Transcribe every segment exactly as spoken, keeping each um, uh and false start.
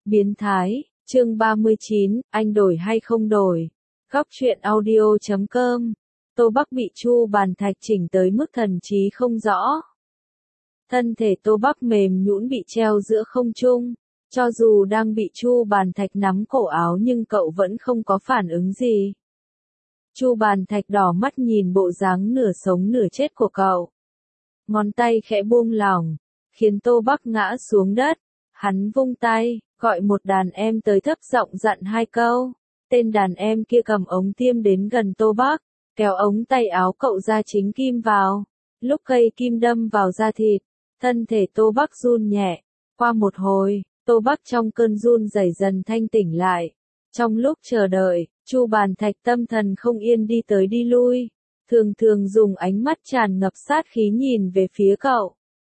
Biến thái, chương ba mươi chín, anh đổi hay không đổi? Góc truyện audio chấm com. Tô Bắc bị Chu Bàn Thạch chỉnh tới mức thần trí không rõ. Thân thể Tô Bắc mềm nhũn bị treo giữa không trung, cho dù đang bị Chu Bàn Thạch nắm cổ áo nhưng cậu vẫn không có phản ứng gì. Chu Bàn Thạch đỏ mắt nhìn bộ dáng nửa sống nửa chết của cậu. Ngón tay khẽ buông lỏng, khiến Tô Bắc ngã xuống đất. Hắn vung tay, gọi một đàn em tới thấp giọng dặn hai câu. Tên đàn em kia cầm ống tiêm đến gần Tô Bắc, kéo ống tay áo cậu ra chính kim vào. Lúc cây kim đâm vào da thịt, thân thể Tô Bắc run nhẹ. Qua một hồi, Tô Bắc trong cơn run rẩy dần thanh tỉnh lại. Trong lúc chờ đợi, Chu Bàn Thạch tâm thần không yên đi tới đi lui, thường thường dùng ánh mắt tràn ngập sát khí nhìn về phía cậu.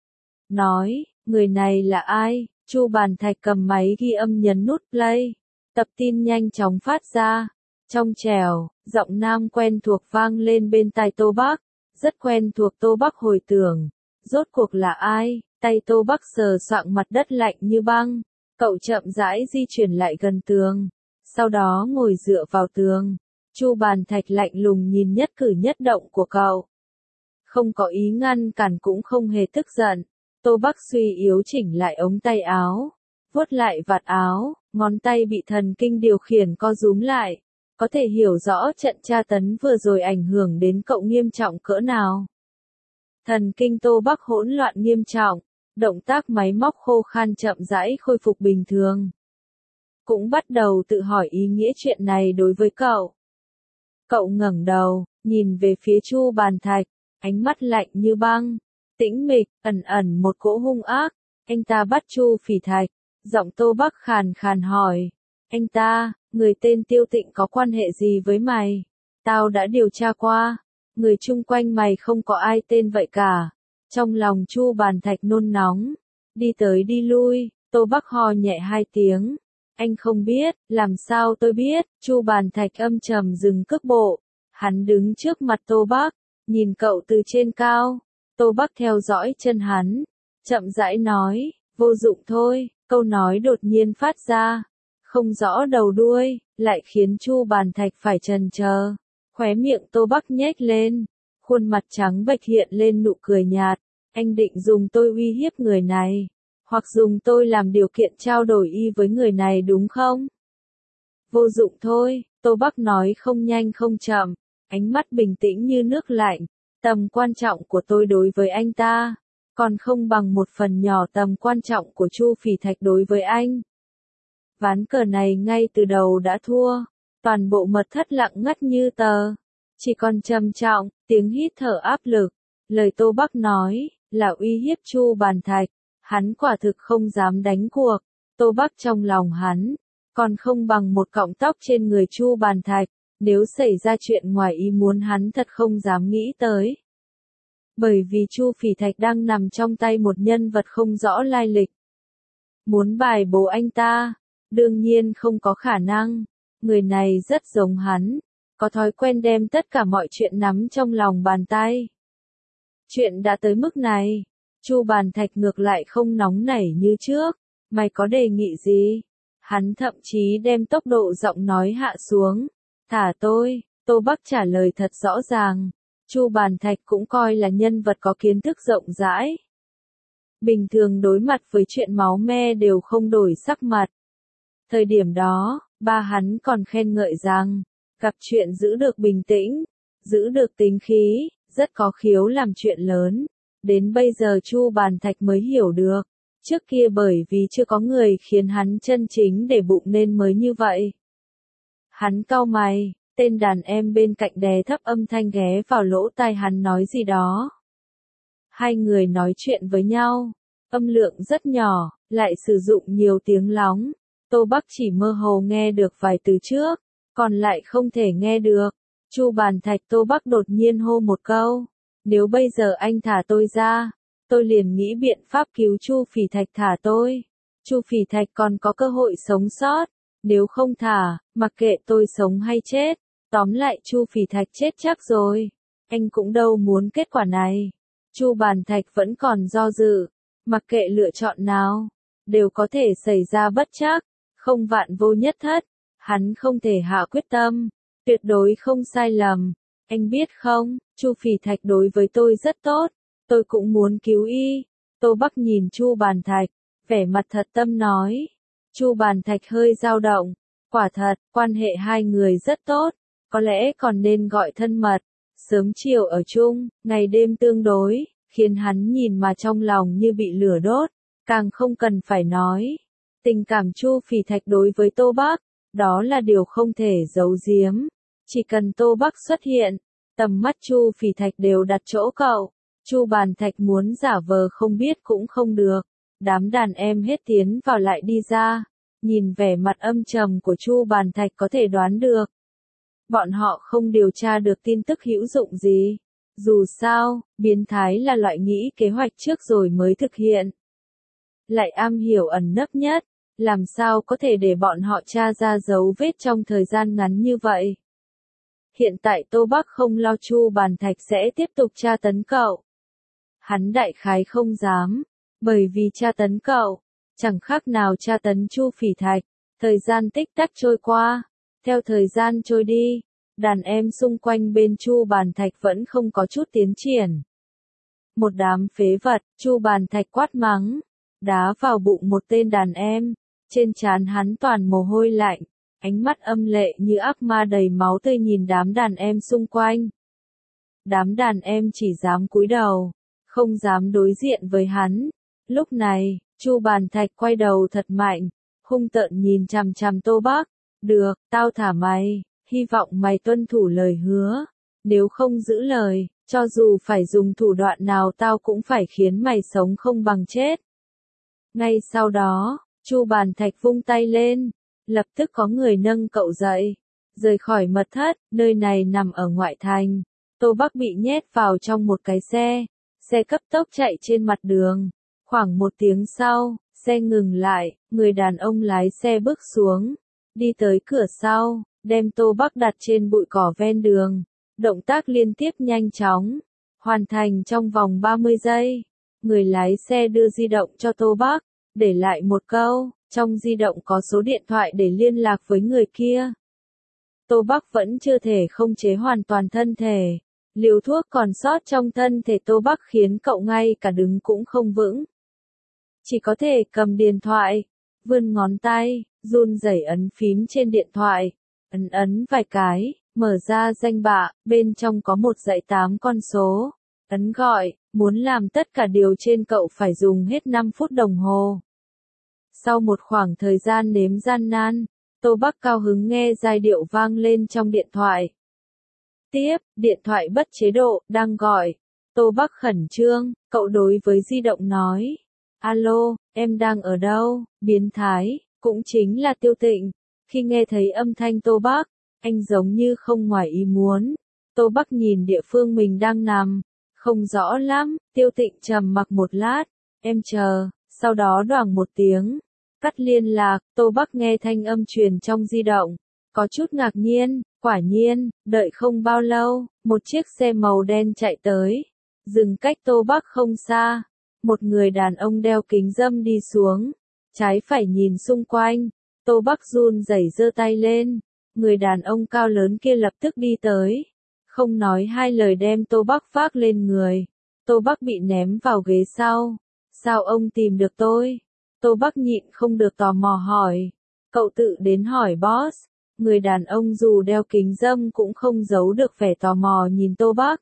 Nói, người này là ai? Chu Bàn Thạch cầm máy ghi âm nhấn nút play. Tập tin nhanh chóng phát ra. Trong trẻo, giọng nam quen thuộc vang lên bên tai Tô Bắc. Rất quen thuộc. Tô Bắc hồi tưởng. Rốt cuộc là ai? Tay Tô Bắc sờ soạng mặt đất lạnh như băng. Cậu chậm rãi di chuyển lại gần tường. Sau đó ngồi dựa vào tường. Chu Bàn Thạch lạnh lùng nhìn nhất cử nhất động của cậu. Không có ý ngăn cản cũng không hề tức giận. Tô Bắc suy yếu chỉnh lại ống tay áo, vuốt lại vạt áo, ngón tay bị thần kinh điều khiển co rúm lại. Có thể hiểu rõ trận tra tấn vừa rồi ảnh hưởng đến cậu nghiêm trọng cỡ nào. Thần kinh Tô Bắc hỗn loạn nghiêm trọng, động tác máy móc khô khan chậm rãi khôi phục bình thường. Cũng bắt đầu tự hỏi ý nghĩa chuyện này đối với cậu. Cậu ngẩng đầu, nhìn về phía Chu Bàn Thạch, ánh mắt lạnh như băng. Tĩnh mịch, ẩn ẩn một cỗ hung ác. Anh ta bắt Chu Phỉ Thạch. Giọng Tô Bắc khàn khàn hỏi. Anh ta, người tên Tiêu Tịnh có quan hệ gì với mày? Tao đã điều tra qua. Người chung quanh mày không có ai tên vậy cả. Trong lòng Chu Bàn Thạch nôn nóng. Đi tới đi lui, Tô Bắc ho nhẹ hai tiếng. Anh không biết, làm sao tôi biết? Chu Bàn Thạch âm trầm dừng cước bộ. Hắn đứng trước mặt Tô Bắc, nhìn cậu từ trên cao. Tô Bắc theo dõi chân hắn, chậm rãi nói, vô dụng thôi. Câu nói đột nhiên phát ra, không rõ đầu đuôi, lại khiến Chu Bàn Thạch phải chần chờ. Khóe miệng Tô Bắc nhếch lên, khuôn mặt trắng bệch hiện lên nụ cười nhạt. Anh định dùng tôi uy hiếp người này, hoặc dùng tôi làm điều kiện trao đổi y với người này đúng không? Vô dụng thôi, Tô Bắc nói không nhanh không chậm, ánh mắt bình tĩnh như nước lạnh. Tầm quan trọng của tôi đối với anh ta, còn không bằng một phần nhỏ tầm quan trọng của Chu Phỉ Thạch đối với anh. Ván cờ này ngay từ đầu đã thua, toàn bộ mật thất lặng ngắt như tờ. Chỉ còn trầm trọng, tiếng hít thở áp lực. Lời Tô Bắc nói, là uy hiếp Chu Bàn Thạch. Hắn quả thực không dám đánh cuộc. Tô Bắc trong lòng hắn, còn không bằng một cọng tóc trên người Chu Bàn Thạch. Nếu xảy ra chuyện ngoài ý muốn hắn thật không dám nghĩ tới. Bởi vì Chu Phỉ Thạch đang nằm trong tay một nhân vật không rõ lai lịch. Muốn bài bố anh ta, đương nhiên không có khả năng. Người này rất giống hắn, có thói quen đem tất cả mọi chuyện nắm trong lòng bàn tay. Chuyện đã tới mức này, Chu Bàn Thạch ngược lại không nóng nảy như trước. Mày có đề nghị gì? Hắn thậm chí đem tốc độ giọng nói hạ xuống. Thả tôi, Tô Bắc trả lời thật rõ ràng. Chu Bàn Thạch cũng coi là nhân vật có kiến thức rộng rãi. Bình thường đối mặt với chuyện máu me đều không đổi sắc mặt. Thời điểm đó, ba hắn còn khen ngợi rằng, gặp chuyện giữ được bình tĩnh, giữ được tính khí, rất có khiếu làm chuyện lớn. Đến bây giờ Chu Bàn Thạch mới hiểu được. Trước kia bởi vì chưa có người khiến hắn chân chính để bụng nên mới như vậy. Hắn cau mày, tên đàn em bên cạnh đè thấp âm thanh ghé vào lỗ tai hắn nói gì đó. Hai người nói chuyện với nhau, âm lượng rất nhỏ, lại sử dụng nhiều tiếng lóng. Tô Bắc chỉ mơ hồ nghe được vài từ trước, còn lại không thể nghe được. Chu Bàn Thạch Tô Bắc đột nhiên hô một câu. Nếu bây giờ anh thả tôi ra, tôi liền nghĩ biện pháp cứu Chu Phỉ Thạch thả tôi. Chu Phỉ Thạch còn có cơ hội sống sót. Nếu không thả, mặc kệ tôi sống hay chết, tóm lại Chu Phỉ Thạch chết chắc rồi. Anh cũng đâu muốn kết quả này. Chu Bàn Thạch vẫn còn do dự, mặc kệ lựa chọn nào, đều có thể xảy ra bất trắc. không vạn vô nhất thất, hắn không thể hạ quyết tâm, tuyệt đối không sai lầm. Anh biết không, Chu Phỉ Thạch đối với tôi rất tốt, tôi cũng muốn cứu y. Tô Bắc nhìn Chu Bàn Thạch, vẻ mặt thật tâm nói. Chu Bàn Thạch hơi dao động, quả thật, quan hệ hai người rất tốt, có lẽ còn nên gọi thân mật, sớm chiều ở chung, ngày đêm tương đối, khiến hắn nhìn mà trong lòng như bị lửa đốt, càng không cần phải nói. Tình cảm Chu Phỉ Thạch đối với Tô Bắc, đó là điều không thể giấu giếm, chỉ cần Tô Bắc xuất hiện, tầm mắt Chu Phỉ Thạch đều đặt chỗ cậu. Chu Bàn Thạch muốn giả vờ không biết cũng không được, đám đàn em hết tiến vào lại đi ra, nhìn vẻ mặt âm trầm của Chu Bàn Thạch có thể đoán được. Bọn họ không điều tra được tin tức hữu dụng gì. Dù sao, biến thái là loại nghĩ kế hoạch trước rồi mới thực hiện. Lại am hiểu ẩn nấp nhất, làm sao có thể để bọn họ tra ra dấu vết trong thời gian ngắn như vậy. Hiện tại Tô Bắc không lo Chu Bàn Thạch sẽ tiếp tục tra tấn cậu. Hắn đại khái không dám, bởi vì tra tấn cậu, chẳng khác nào tra tấn Chu Phỉ Thạch. Thời gian tích tắc trôi qua, theo thời gian trôi đi, đàn em xung quanh bên Chu Bàn Thạch vẫn không có chút tiến triển. Một đám phế vật, Chu Bàn Thạch quát mắng, đá vào bụng một tên đàn em, trên trán hắn toàn mồ hôi lạnh, ánh mắt âm lệ như ác ma đầy máu tươi nhìn đám đàn em xung quanh. Đám đàn em chỉ dám cúi đầu, không dám đối diện với hắn. Lúc này, Chu Bàn Thạch quay đầu thật mạnh, hung tợn nhìn chằm chằm Tô Bắc. Được, tao thả mày, hy vọng mày tuân thủ lời hứa. Nếu không giữ lời, cho dù phải dùng thủ đoạn nào tao cũng phải khiến mày sống không bằng chết. Ngay sau đó, Chu Bàn Thạch vung tay lên, lập tức có người nâng cậu dậy, rời khỏi mật thất, nơi này nằm ở ngoại thành. Tô Bắc bị nhét vào trong một cái xe, xe cấp tốc chạy trên mặt đường. Khoảng một tiếng sau, xe ngừng lại, người đàn ông lái xe bước xuống, đi tới cửa sau, đem Tô Bắc đặt trên bụi cỏ ven đường. Động tác liên tiếp nhanh chóng, hoàn thành trong vòng ba mươi giây. Người lái xe đưa di động cho Tô Bắc, để lại một câu, trong di động có số điện thoại để liên lạc với người kia. Tô Bắc vẫn chưa thể không chế hoàn toàn thân thể, liều thuốc còn sót trong thân thể Tô Bắc khiến cậu ngay cả đứng cũng không vững. Chỉ có thể cầm điện thoại, vươn ngón tay, run rẩy ấn phím trên điện thoại, ấn ấn vài cái, mở ra danh bạ, bên trong có một dãy tám con số. Ấn gọi, muốn làm tất cả điều trên cậu phải dùng hết năm phút đồng hồ. Sau một khoảng thời gian nếm gian nan, Tô Bắc cao hứng nghe giai điệu vang lên trong điện thoại. Tiếp, điện thoại bất chế độ, đang gọi. Tô Bắc khẩn trương, cậu đối với di động nói. Alo, em đang ở đâu? Biến thái, cũng chính là Tiêu Tịnh. Khi nghe thấy âm thanh Tô Bắc, anh giống như không ngoài ý muốn. Tô Bắc nhìn địa phương mình đang nằm, không rõ lắm. Tiêu Tịnh trầm mặc một lát, em chờ, sau đó đoảng một tiếng. Cắt liên lạc, Tô Bắc nghe thanh âm truyền trong di động, có chút ngạc nhiên, quả nhiên, đợi không bao lâu, một chiếc xe màu đen chạy tới, dừng cách Tô Bắc không xa. Một người đàn ông đeo kính râm đi xuống, trái phải nhìn xung quanh. Tô Bắc run rẩy giơ tay lên, người đàn ông cao lớn kia lập tức đi tới, không nói hai lời đem Tô Bắc vác lên người. Tô Bắc bị ném vào ghế sau. Sao ông tìm được tôi? Tô Bắc nhịn không được tò mò hỏi. Cậu tự đến hỏi boss. Người đàn ông dù đeo kính râm cũng không giấu được vẻ tò mò nhìn Tô Bắc.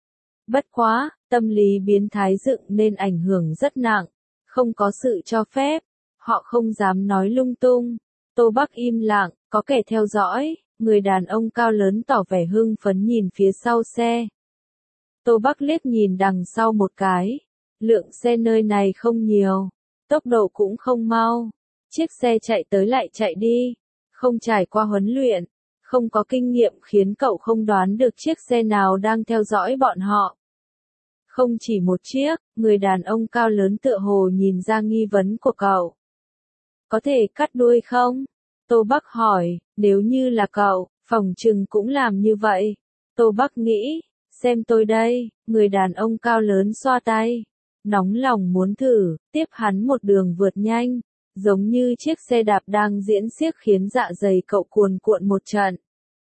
Bất quá, tâm lý biến thái dựng nên ảnh hưởng rất nặng, không có sự cho phép, họ không dám nói lung tung. Tô Bắc im lặng, có kẻ theo dõi, người đàn ông cao lớn tỏ vẻ hưng phấn nhìn phía sau xe. Tô Bắc liếc nhìn đằng sau một cái, lượng xe nơi này không nhiều, tốc độ cũng không mau, chiếc xe chạy tới lại chạy đi, không trải qua huấn luyện, không có kinh nghiệm khiến cậu không đoán được chiếc xe nào đang theo dõi bọn họ. Không chỉ một chiếc, người đàn ông cao lớn tựa hồ nhìn ra nghi vấn của cậu. Có thể cắt đuôi không? Tô Bắc hỏi, nếu như là cậu, phỏng chừng cũng làm như vậy. Tô Bắc nghĩ, xem tôi đây, người đàn ông cao lớn xoa tay, nóng lòng muốn thử, tiếp hắn một đường vượt nhanh, giống như chiếc xe đạp đang diễn xiếc khiến dạ dày cậu cuồn cuộn một trận.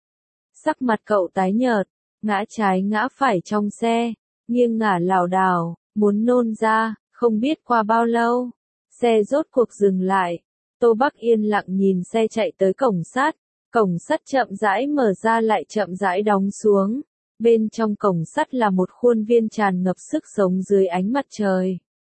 Sắc mặt cậu tái nhợt, ngã trái ngã phải trong xe, nghiêng ngả lảo đảo, muốn nôn ra, không biết qua bao lâu, xe rốt cuộc dừng lại. Tô Bắc yên lặng nhìn xe chạy tới cổng sắt, cổng sắt chậm rãi mở ra lại chậm rãi đóng xuống. Bên trong cổng sắt là một khuôn viên tràn ngập sức sống dưới ánh mặt trời.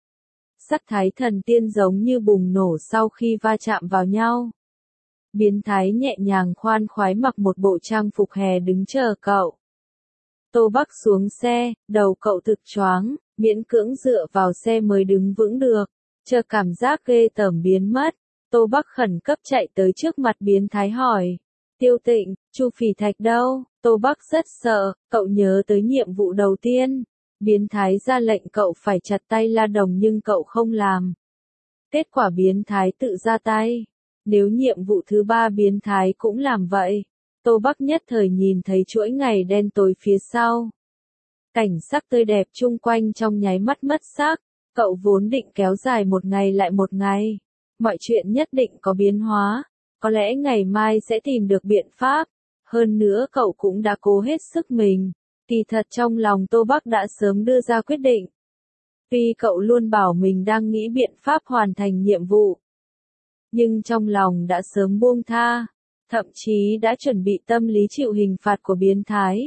Sắc thái thần tiên giống như bùng nổ sau khi va chạm vào nhau. Biến thái nhẹ nhàng khoan khoái mặc một bộ trang phục hè đứng chờ cậu. Tô Bắc xuống xe, đầu cậu thực choáng, miễn cưỡng dựa vào xe mới đứng vững được, chờ cảm giác ghê tởm biến mất. Tô Bắc khẩn cấp chạy tới trước mặt biến thái hỏi, Tiêu Tịnh, Chu Phỉ Thạch đâu? Tô Bắc rất sợ, cậu nhớ tới nhiệm vụ đầu tiên. Biến thái ra lệnh cậu phải chặt tay La Đồng nhưng cậu không làm. Kết quả biến thái tự ra tay. Nếu nhiệm vụ thứ ba biến thái cũng làm vậy, Tô Bắc nhất thời nhìn thấy chuỗi ngày đen tối phía sau. Cảnh sắc tươi đẹp chung quanh trong nháy mắt mất sắc, cậu vốn định kéo dài một ngày lại một ngày. Mọi chuyện nhất định có biến hóa, có lẽ ngày mai sẽ tìm được biện pháp. Hơn nữa cậu cũng đã cố hết sức mình. Kỳ thật trong lòng Tô Bắc đã sớm đưa ra quyết định. Tuy cậu luôn bảo mình đang nghĩ biện pháp hoàn thành nhiệm vụ, nhưng trong lòng đã sớm buông tha, thậm chí đã chuẩn bị tâm lý chịu hình phạt của biến thái.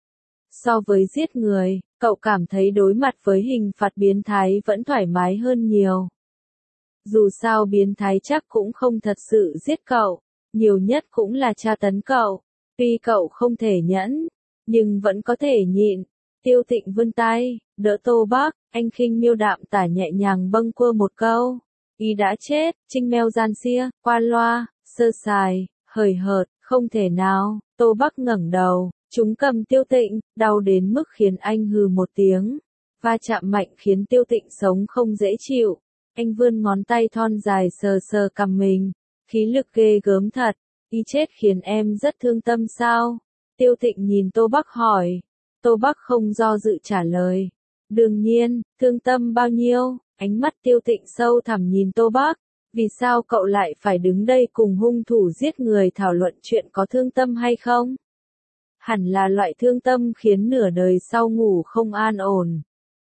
So với giết người, cậu cảm thấy đối mặt với hình phạt biến thái vẫn thoải mái hơn nhiều. Dù sao biến thái chắc cũng không thật sự giết cậu, nhiều nhất cũng là tra tấn cậu. Tuy cậu không thể nhẫn, nhưng vẫn có thể nhịn. Tiêu Tịnh vươn tay, đỡ Tô Bắc, anh khinh miêu đạm tả nhẹ nhàng bâng quơ một câu. Ý đã chết, trinh meo gian xia, qua loa, sơ sài, hời hợt, không thể nào. Tô Bắc ngẩng đầu, chúng cầm Tiêu Tịnh, đau đến mức khiến anh hừ một tiếng. Va chạm mạnh khiến Tiêu Tịnh sống không dễ chịu. Anh vươn ngón tay thon dài sờ sờ cằm mình, khí lực ghê gớm thật. Ý chết khiến em rất thương tâm sao? Tiêu Tịnh nhìn Tô Bắc hỏi. Tô Bắc không do dự trả lời. Đương nhiên, thương tâm bao nhiêu? Ánh mắt Tiêu Tịnh sâu thẳm nhìn Tô Bắc. Vì sao cậu lại phải đứng đây cùng hung thủ giết người thảo luận chuyện có thương tâm hay không? Hẳn là loại thương tâm khiến nửa đời sau ngủ không an ổn.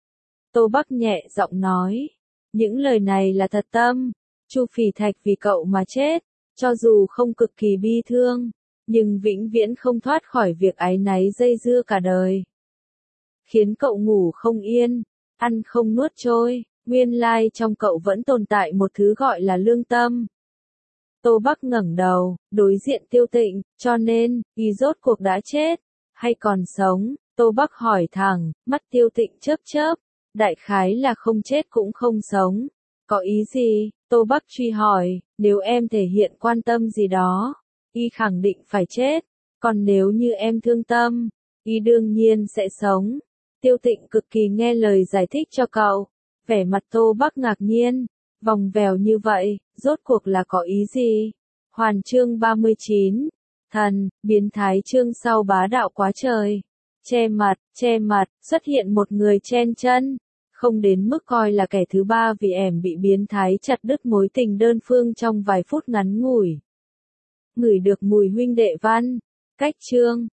Tô Bắc nhẹ giọng nói. Những lời này là thật tâm. Chu Phỉ Thạch vì cậu mà chết. Cho dù không cực kỳ bi thương, nhưng vĩnh viễn không thoát khỏi việc áy náy dây dưa cả đời. Khiến cậu ngủ không yên, ăn không nuốt trôi, nguyên lai trong cậu vẫn tồn tại một thứ gọi là lương tâm. Tô Bắc ngẩng đầu, đối diện Tiêu Tịnh, cho nên, y rốt cuộc đã chết, hay còn sống? Tô Bắc hỏi thẳng, mắt Tiêu Tịnh chớp chớp, đại khái là không chết cũng không sống. Có ý gì? Tô Bắc truy hỏi, nếu em thể hiện quan tâm gì đó, y khẳng định phải chết, còn nếu như em thương tâm, y đương nhiên sẽ sống. Tiêu Tịnh cực kỳ nghe lời giải thích cho cậu, vẻ mặt Tô Bắc ngạc nhiên, vòng vèo như vậy, rốt cuộc là có ý gì? Hoàn chương ba mươi chín, thần, biến thái chương sau bá đạo quá trời, che mặt, che mặt, xuất hiện một người chen chân. Không đến mức coi là kẻ thứ ba vì ẻm bị biến thái chặt đứt mối tình đơn phương trong vài phút ngắn ngủi. Ngửi được mùi huynh đệ văn, cách chương,